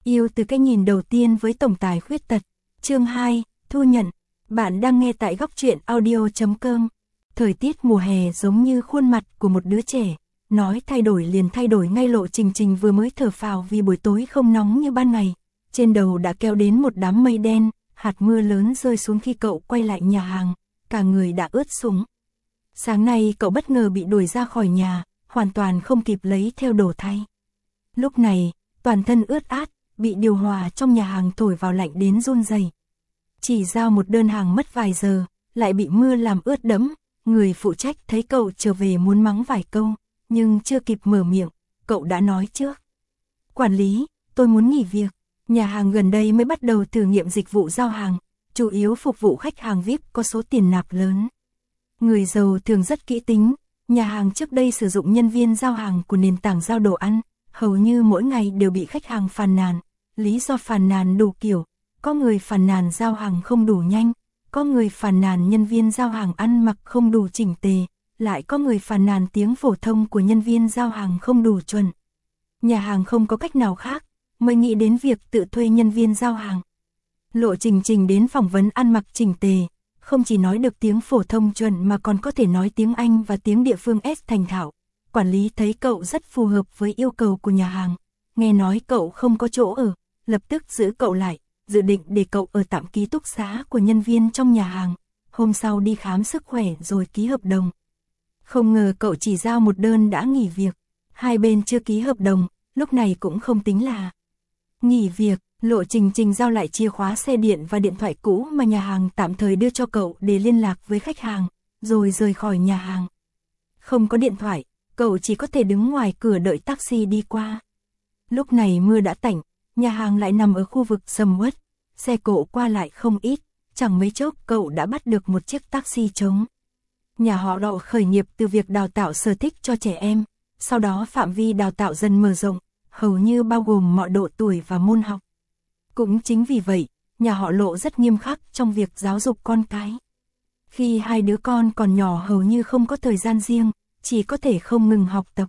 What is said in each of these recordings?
Yêu từ cái nhìn đầu tiên với tổng tài khuyết tật. Chương 2, thu nhận. Bạn đang nghe tại góc truyện audio.com. Thời tiết mùa hè giống như khuôn mặt của một đứa trẻ, nói thay đổi liền thay đổi ngay. Lộ Trình Trình vừa mới thở phào vì buổi tối không nóng như ban ngày. Trên đầu đã kéo đến một đám mây đen, hạt mưa lớn rơi xuống khi cậu quay lại nhà hàng, cả người đã ướt sũng. Sáng nay cậu bất ngờ bị đuổi ra khỏi nhà, hoàn toàn không kịp lấy theo đồ thay. Lúc này, toàn thân ướt át, bị điều hòa trong nhà hàng thổi vào lạnh đến run rẩy. Chỉ giao một đơn hàng mất vài giờ, lại bị mưa làm ướt đẫm. Người phụ trách thấy cậu trở về muốn mắng vài câu, nhưng chưa kịp mở miệng, cậu đã nói trước. Quản lý, tôi muốn nghỉ việc. Nhà hàng gần đây mới bắt đầu thử nghiệm dịch vụ giao hàng, chủ yếu phục vụ khách hàng VIP có số tiền nạp lớn. Người giàu thường rất kỹ tính, nhà hàng trước đây sử dụng nhân viên giao hàng của nền tảng giao đồ ăn, hầu như mỗi ngày đều bị khách hàng phàn nàn. Lý do phàn nàn đủ kiểu, có người phàn nàn giao hàng không đủ nhanh, có người phàn nàn nhân viên giao hàng ăn mặc không đủ chỉnh tề, lại có người phàn nàn tiếng phổ thông của nhân viên giao hàng không đủ chuẩn. Nhà hàng không có cách nào khác, mới nghĩ đến việc tự thuê nhân viên giao hàng. Lộ Trình Trình đến phỏng vấn ăn mặc chỉnh tề, không chỉ nói được tiếng phổ thông chuẩn mà còn có thể nói tiếng Anh và tiếng địa phương S thành thạo. Quản lý thấy cậu rất phù hợp với yêu cầu của nhà hàng, nghe nói cậu không có chỗ ở, lập tức giữ cậu lại, dự định để cậu ở tạm ký túc xá của nhân viên trong nhà hàng, hôm sau đi khám sức khỏe rồi ký hợp đồng. Không ngờ cậu chỉ giao một đơn đã nghỉ việc, hai bên chưa ký hợp đồng, lúc này cũng không tính là nghỉ việc. Lộ Trình Trình giao lại chìa khóa xe điện và điện thoại cũ mà nhà hàng tạm thời đưa cho cậu để liên lạc với khách hàng, rồi rời khỏi nhà hàng. Không có điện thoại, cậu chỉ có thể đứng ngoài cửa đợi taxi đi qua. Lúc này mưa đã tạnh, nhà hàng lại nằm ở khu vực sầm uất, xe cộ qua lại không ít, chẳng mấy chốc cậu đã bắt được một chiếc taxi trống. Nhà họ Lộ khởi nghiệp từ việc đào tạo sở thích cho trẻ em, sau đó phạm vi đào tạo dần mở rộng, hầu như bao gồm mọi độ tuổi và môn học. Cũng chính vì vậy, nhà họ Lộ rất nghiêm khắc trong việc giáo dục con cái. Khi hai đứa con còn nhỏ hầu như không có thời gian riêng, chỉ có thể không ngừng học tập.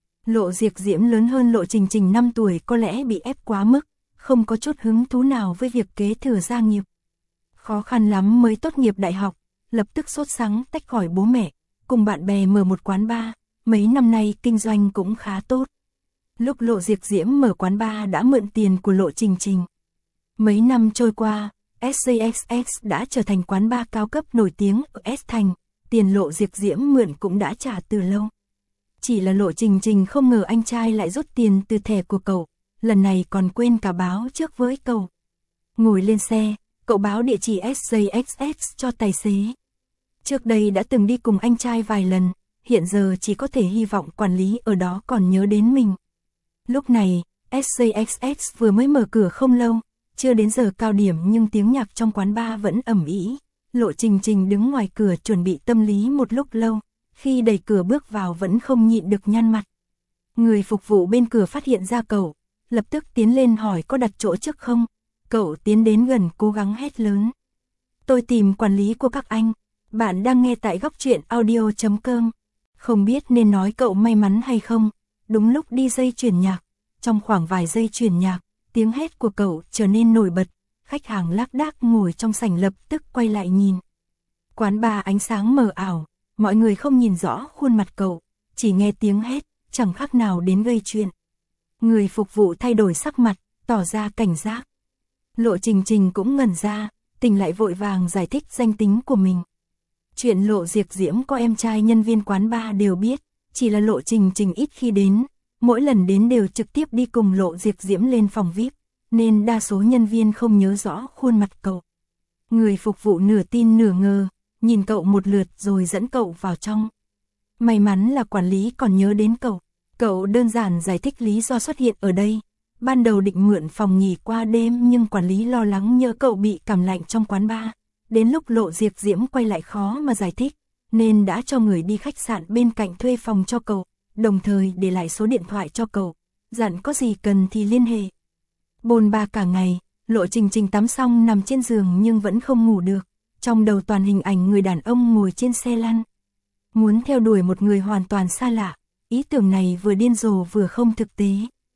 Lộ Diệc Diễm lớn hơn Lộ Trình Trình 5 tuổi có lẽ bị ép quá mức, không có chút hứng thú nào với việc kế thừa gia nghiệp. Khó khăn lắm mới tốt nghiệp đại học, lập tức sốt sắng tách khỏi bố mẹ, cùng bạn bè mở một quán bar, mấy năm nay kinh doanh cũng khá tốt. Lúc Lộ Diệc Diễm mở quán bar đã mượn tiền của Lộ Trình Trình. Mấy năm trôi qua, SJXX đã trở thành quán bar cao cấp nổi tiếng ở S Thành, tiền Lộ Diệc Diễm mượn cũng đã trả từ lâu. Chỉ là Lộ Trình Trình không ngờ anh trai lại rút tiền từ thẻ của cậu, lần này còn quên cả báo trước với cậu. Ngồi lên xe, cậu báo địa chỉ SJXX cho tài xế. Trước đây đã từng đi cùng anh trai vài lần, hiện giờ chỉ có thể hy vọng quản lý ở đó còn nhớ đến mình. Lúc này, SJXX vừa mới mở cửa không lâu, chưa đến giờ cao điểm nhưng tiếng nhạc trong quán bar vẫn ầm ĩ. Lộ Trình Trình đứng ngoài cửa chuẩn bị tâm lý một lúc lâu, khi đẩy cửa bước vào vẫn không nhịn được nhăn mặt. Người phục vụ bên cửa phát hiện ra cậu, lập tức tiến lên hỏi có đặt chỗ trước không. Cậu tiến đến gần cố gắng hét lớn. Tôi tìm quản lý của các anh, bạn đang nghe tại góc truyện audio.com. Không biết nên nói cậu may mắn hay không, đúng lúc đi dây chuyển nhạc, trong khoảng vài giây chuyển nhạc, tiếng hét của cậu trở nên nổi bật, khách hàng lác đác ngồi trong sảnh lập tức quay lại nhìn. Quán bar ánh sáng mờ ảo, mọi người không nhìn rõ khuôn mặt cậu, chỉ nghe tiếng hét, chẳng khác nào đến gây chuyện. Người phục vụ thay đổi sắc mặt, tỏ ra cảnh giác. Lộ Trình Trình cũng ngẩn ra, tỉnh lại vội vàng giải thích danh tính của mình. Chuyện Lộ Diệc Diễm có em trai nhân viên quán bar đều biết, chỉ là Lộ Trình Trình ít khi đến, mỗi lần đến đều trực tiếp đi cùng Lộ Diệc Diễm lên phòng VIP, nên đa số nhân viên không nhớ rõ khuôn mặt cậu. Người phục vụ nửa tin nửa ngờ, nhìn cậu một lượt rồi dẫn cậu vào trong. May mắn là quản lý còn nhớ đến cậu. Cậu đơn giản giải thích lý do xuất hiện ở đây. Ban đầu định mượn phòng nghỉ qua đêm nhưng quản lý lo lắng nhỡ cậu bị cảm lạnh trong quán bar. Đến lúc Lộ Diệc Diễm quay lại khó mà giải thích, nên đã cho người đi khách sạn bên cạnh thuê phòng cho cậu, đồng thời để lại số điện thoại cho cậu, dặn có gì cần thì liên hệ. Bồn ba cả ngày, Lộ Trình Trình tắm xong nằm trên giường nhưng vẫn không ngủ được, trong đầu toàn hình ảnh người đàn ông ngồi trên xe lăn. Muốn theo đuổi một người hoàn toàn xa lạ, ý tưởng này vừa điên rồ vừa không thực tế.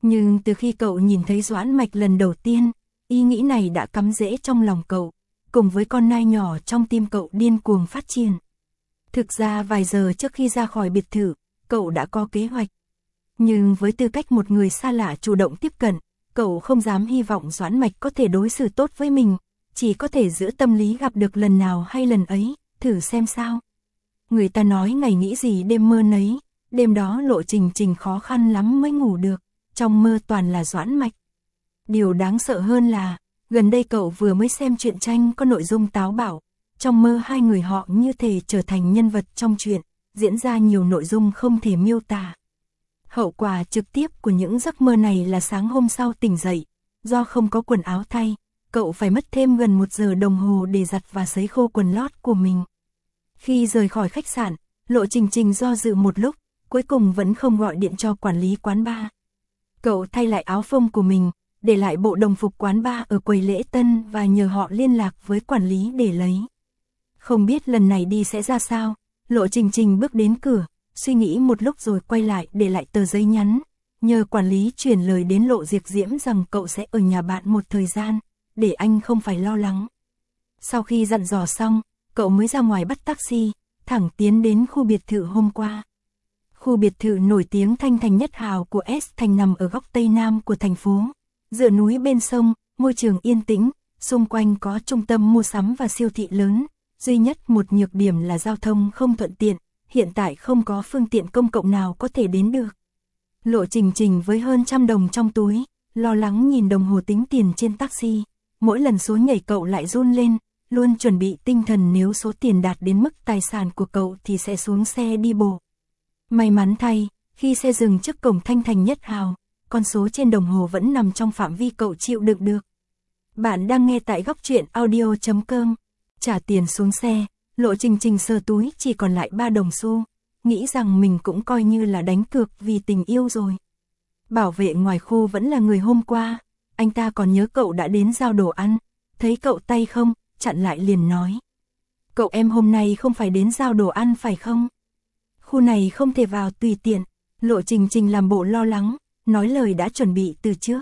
Nhưng từ khi cậu nhìn thấy Doãn Mạch lần đầu tiên, ý nghĩ này đã cắm rễ trong lòng cậu, cùng với con nai nhỏ trong tim cậu điên cuồng phát triển. Thực ra vài giờ trước khi ra khỏi biệt thự, cậu đã có kế hoạch. Nhưng với tư cách một người xa lạ chủ động tiếp cận, cậu không dám hy vọng Doãn Mạch có thể đối xử tốt với mình, chỉ có thể giữ tâm lý gặp được lần nào hay lần ấy, thử xem sao. Người ta nói ngày nghĩ gì đêm mơ nấy, đêm đó Lộ Trình Trình khó khăn lắm mới ngủ được, trong mơ toàn là Doãn Mạch. Điều đáng sợ hơn là, gần đây cậu vừa mới xem truyện tranh có nội dung táo bạo, trong mơ hai người họ như thể trở thành nhân vật trong truyện, diễn ra nhiều nội dung không thể miêu tả. Hậu quả trực tiếp của những giấc mơ này là sáng hôm sau tỉnh dậy, do không có quần áo thay, cậu phải mất thêm gần 1 giờ đồng hồ để giặt và sấy khô quần lót của mình. Khi rời khỏi khách sạn, Lộ Trình Trình do dự một lúc, cuối cùng vẫn không gọi điện cho quản lý quán bar. Cậu thay lại áo phông của mình, để lại bộ đồng phục quán bar ở quầy lễ tân và nhờ họ liên lạc với quản lý để lấy. Không biết lần này đi sẽ ra sao, Lộ Trình Trình bước đến cửa, suy nghĩ một lúc rồi quay lại để lại tờ giấy nhắn, nhờ quản lý chuyển lời đến Lộ Diệp Diễm rằng cậu sẽ ở nhà bạn một thời gian, để anh không phải lo lắng. Sau khi dặn dò xong, cậu mới ra ngoài bắt taxi, thẳng tiến đến khu biệt thự hôm qua. Khu biệt thự nổi tiếng Thanh Thành Nhất Hào của S Thành nằm ở góc Tây Nam của thành phố, dựa núi bên sông, môi trường yên tĩnh, xung quanh có trung tâm mua sắm và siêu thị lớn, duy nhất một nhược điểm là giao thông không thuận tiện, hiện tại không có phương tiện công cộng nào có thể đến được. Lộ Trình Trình với hơn 100 đồng trong túi, lo lắng nhìn đồng hồ tính tiền trên taxi, mỗi lần số nhảy cậu lại run lên, luôn chuẩn bị tinh thần nếu số tiền đạt đến mức tài sản của cậu thì sẽ xuống xe đi bộ. May mắn thay, khi xe dừng trước cổng Thanh Thành Nhất Hào, con số trên đồng hồ vẫn nằm trong phạm vi cậu chịu đựng được. Bạn đang nghe tại góc truyện audio.com. Trả tiền xuống xe, Lộ Trình Trình sờ túi chỉ còn lại 3 đồng xu, nghĩ rằng mình cũng coi như là đánh cược vì tình yêu rồi. Bảo vệ ngoài khu vẫn là người hôm qua, anh ta còn nhớ cậu đã đến giao đồ ăn, thấy cậu tay không, chặn lại liền nói. Cậu em hôm nay không phải đến giao đồ ăn phải không? Khu này không thể vào tùy tiện, Lộ Trình Trình làm bộ lo lắng, nói lời đã chuẩn bị từ trước.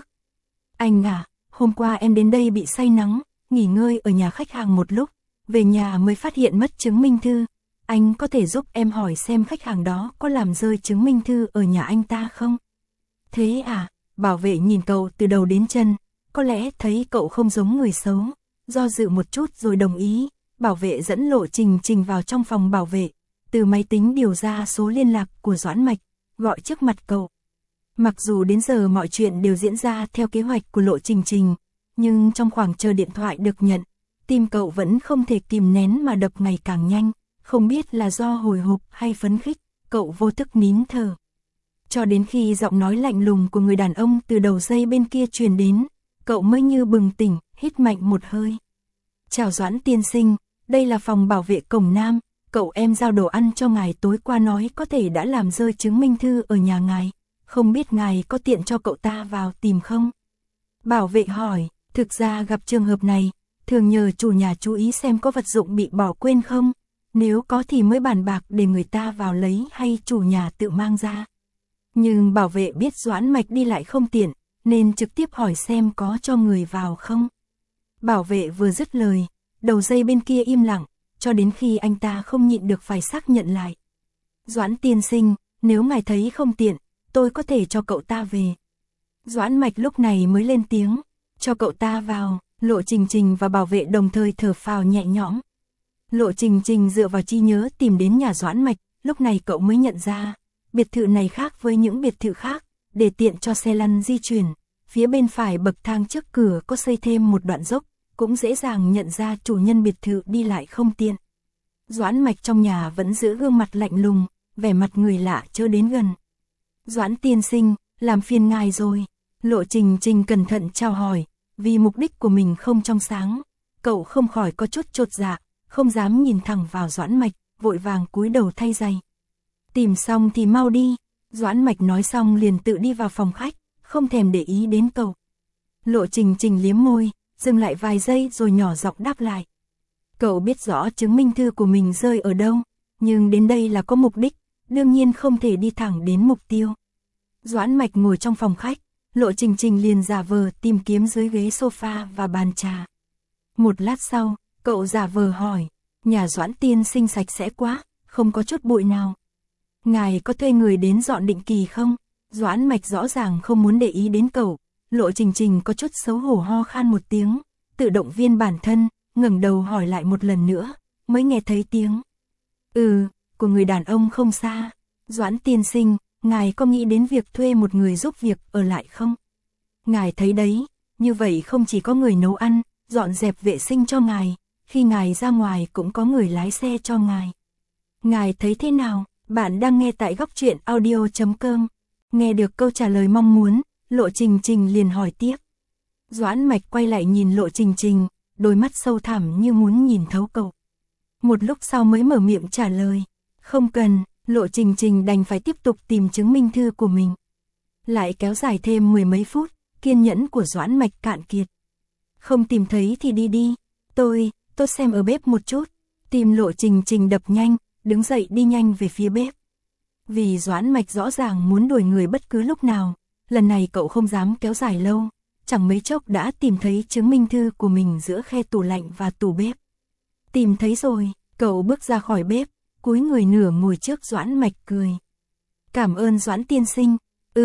Anh à, hôm qua em đến đây bị say nắng, nghỉ ngơi ở nhà khách hàng một lúc, về nhà mới phát hiện mất chứng minh thư. Anh có thể giúp em hỏi xem khách hàng đó có làm rơi chứng minh thư ở nhà anh ta không? Thế à, bảo vệ nhìn cậu từ đầu đến chân, có lẽ thấy cậu không giống người xấu, do dự một chút rồi đồng ý. Bảo vệ dẫn Lộ Trình Trình vào trong phòng bảo vệ, từ máy tính điều ra số liên lạc của Doãn Mạch, gọi trước mặt cậu. Mặc dù đến giờ mọi chuyện đều diễn ra theo kế hoạch của Lộ Trình Trình, nhưng trong khoảng chờ điện thoại được nhận, tim cậu vẫn không thể kìm nén mà đập ngày càng nhanh, không biết là do hồi hộp hay phấn khích, cậu vô thức nín thở. Cho đến khi giọng nói lạnh lùng của người đàn ông từ đầu dây bên kia truyền đến, cậu mới như bừng tỉnh, hít mạnh một hơi. Chào Doãn tiên sinh, đây là phòng bảo vệ cổng Nam, cậu em giao đồ ăn cho ngài tối qua nói có thể đã làm rơi chứng minh thư ở nhà ngài, không biết ngài có tiện cho cậu ta vào tìm không? Bảo vệ hỏi, thực ra gặp trường hợp này, thường nhờ chủ nhà chú ý xem có vật dụng bị bỏ quên không, nếu có thì mới bàn bạc để người ta vào lấy hay chủ nhà tự mang ra. Nhưng bảo vệ biết Doãn Mạch đi lại không tiện, nên trực tiếp hỏi xem có cho người vào không. Bảo vệ vừa dứt lời, đầu dây bên kia im lặng, cho đến khi anh ta không nhịn được phải xác nhận lại. Doãn tiên sinh, nếu ngài thấy không tiện, tôi có thể cho cậu ta về. Doãn Mạch lúc này mới lên tiếng, cho cậu ta vào. Lộ Trình Trình và bảo vệ đồng thời thở phào nhẹ nhõm. Lộ Trình Trình dựa vào trí nhớ tìm đến nhà Doãn Mạch, lúc này cậu mới nhận ra, biệt thự này khác với những biệt thự khác, để tiện cho xe lăn di chuyển. Phía bên phải bậc thang trước cửa có xây thêm một đoạn dốc, cũng dễ dàng nhận ra chủ nhân biệt thự đi lại không tiện. Doãn Mạch trong nhà vẫn giữ gương mặt lạnh lùng, vẻ mặt người lạ chớ đến gần. Doãn tiên sinh, làm phiền ngài rồi. Lộ Trình Trình cẩn thận chào hỏi, vì mục đích của mình không trong sáng, cậu không khỏi có chút chột dạ, không dám nhìn thẳng vào Doãn Mạch, vội vàng cúi đầu thay giày. Tìm xong thì mau đi. Doãn Mạch nói xong liền tự đi vào phòng khách, không thèm để ý đến cậu. Lộ Trình Trình liếm môi, dừng lại vài giây rồi nhỏ giọng đáp lại. Cậu biết rõ chứng minh thư của mình rơi ở đâu, nhưng đến đây là có mục đích, đương nhiên không thể đi thẳng đến mục tiêu. Doãn Mạch ngồi trong phòng khách, Lộ Trình Trình liền giả vờ tìm kiếm dưới ghế sofa và bàn trà. Một lát sau, cậu giả vờ hỏi, nhà Doãn tiên sinh sạch sẽ quá, không có chút bụi nào. Ngài có thuê người đến dọn định kỳ không? Doãn Mạch rõ ràng không muốn để ý đến cậu, Lộ Trình Trình có chút xấu hổ ho khan một tiếng, tự động viên bản thân, ngẩng đầu hỏi lại một lần nữa, mới nghe thấy tiếng. Của người đàn ông không xa. Doãn tiên sinh, ngài có nghĩ đến việc thuê một người giúp việc ở lại không? Ngài thấy đấy, như vậy không chỉ có người nấu ăn, dọn dẹp vệ sinh cho ngài, khi ngài ra ngoài cũng có người lái xe cho ngài. Ngài thấy thế nào? Bạn đang nghe tại Góc Truyện Audio.com. Nghe được câu trả lời mong muốn, Lộ Trình Trình liền hỏi tiếp. Doãn Mạch quay lại nhìn Lộ Trình Trình, đôi mắt sâu thẳm như muốn nhìn thấu cậu. Một lúc sau mới mở miệng trả lời. Không cần, Lộ Trình Trình đành phải tiếp tục tìm chứng minh thư của mình. Lại kéo dài thêm 10 mấy phút, kiên nhẫn của Doãn Mạch cạn kiệt. Không tìm thấy thì đi đi, tôi xem ở bếp một chút. Tim Lộ Trình Trình đập nhanh, đứng dậy đi nhanh về phía bếp. Vì Doãn Mạch rõ ràng muốn đuổi người bất cứ lúc nào, lần này cậu không dám kéo dài lâu, chẳng mấy chốc đã tìm thấy chứng minh thư của mình giữa khe tủ lạnh và tủ bếp. Tìm thấy rồi, cậu bước ra khỏi bếp, cúi người nửa ngồi trước Doãn Mạch cười. Cảm ơn Doãn tiên sinh,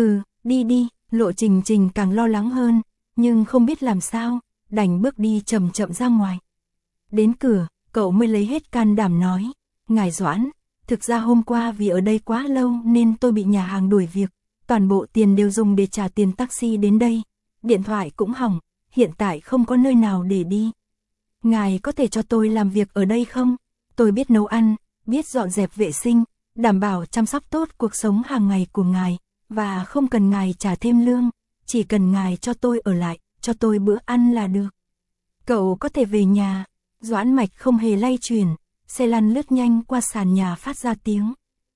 đi đi, Lộ Trình Trình càng lo lắng hơn, nhưng không biết làm sao, đành bước đi chậm chậm ra ngoài. Đến cửa, cậu mới lấy hết can đảm nói, ngài Doãn, thực ra hôm qua vì ở đây quá lâu nên tôi bị nhà hàng đuổi việc, toàn bộ tiền đều dùng để trả tiền taxi đến đây, điện thoại cũng hỏng, hiện tại không có nơi nào để đi. Ngài có thể cho tôi làm việc ở đây không? Tôi biết nấu ăn, biết dọn dẹp vệ sinh, đảm bảo chăm sóc tốt cuộc sống hàng ngày của ngài, và không cần ngài trả thêm lương, chỉ cần ngài cho tôi ở lại, cho tôi bữa ăn là được. Cậu có thể về nhà. Doãn Mạch không hề lay chuyển, xe lăn lướt nhanh qua sàn nhà phát ra tiếng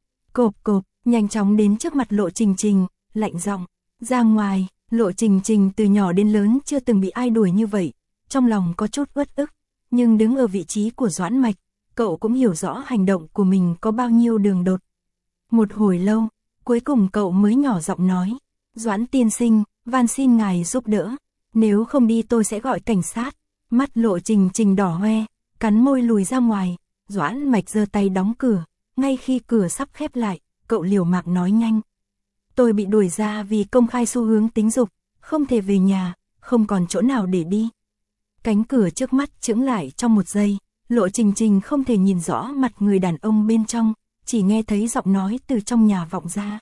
cộp cộp, nhanh chóng đến trước mặt Lộ Trình Trình, lạnh giọng, ra ngoài. Lộ Trình Trình từ nhỏ đến lớn chưa từng bị ai đuổi như vậy, trong lòng có chút uất ức, nhưng đứng ở vị trí của Doãn Mạch, cậu cũng hiểu rõ hành động của mình có bao nhiêu đường đột. Một hồi lâu, cuối cùng cậu mới nhỏ giọng nói, Doãn tiên sinh, van xin ngài giúp đỡ, nếu không đi tôi sẽ gọi cảnh sát. Mắt Lộ Trình Trình đỏ hoe, cắn môi lùi ra ngoài, Doãn Mạch giơ tay đóng cửa, ngay khi cửa sắp khép lại, cậu liều mạng nói nhanh. Tôi bị đuổi ra vì công khai xu hướng tính dục, không thể về nhà, không còn chỗ nào để đi. Cánh cửa trước mắt chững lại trong một giây, Lộ Trình Trình không thể nhìn rõ mặt người đàn ông bên trong, chỉ nghe thấy giọng nói từ trong nhà vọng ra.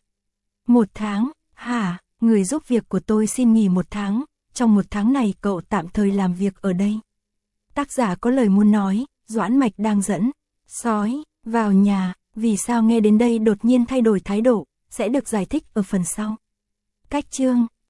1 tháng, hả, người giúp việc của tôi xin nghỉ 1 tháng, trong 1 tháng này cậu tạm thời làm việc ở đây. Tác giả có lời muốn nói, Doãn Mạch đang dẫn sói vào nhà, vì sao nghe đến đây đột nhiên thay đổi thái độ, sẽ được giải thích ở phần sau. Cách chương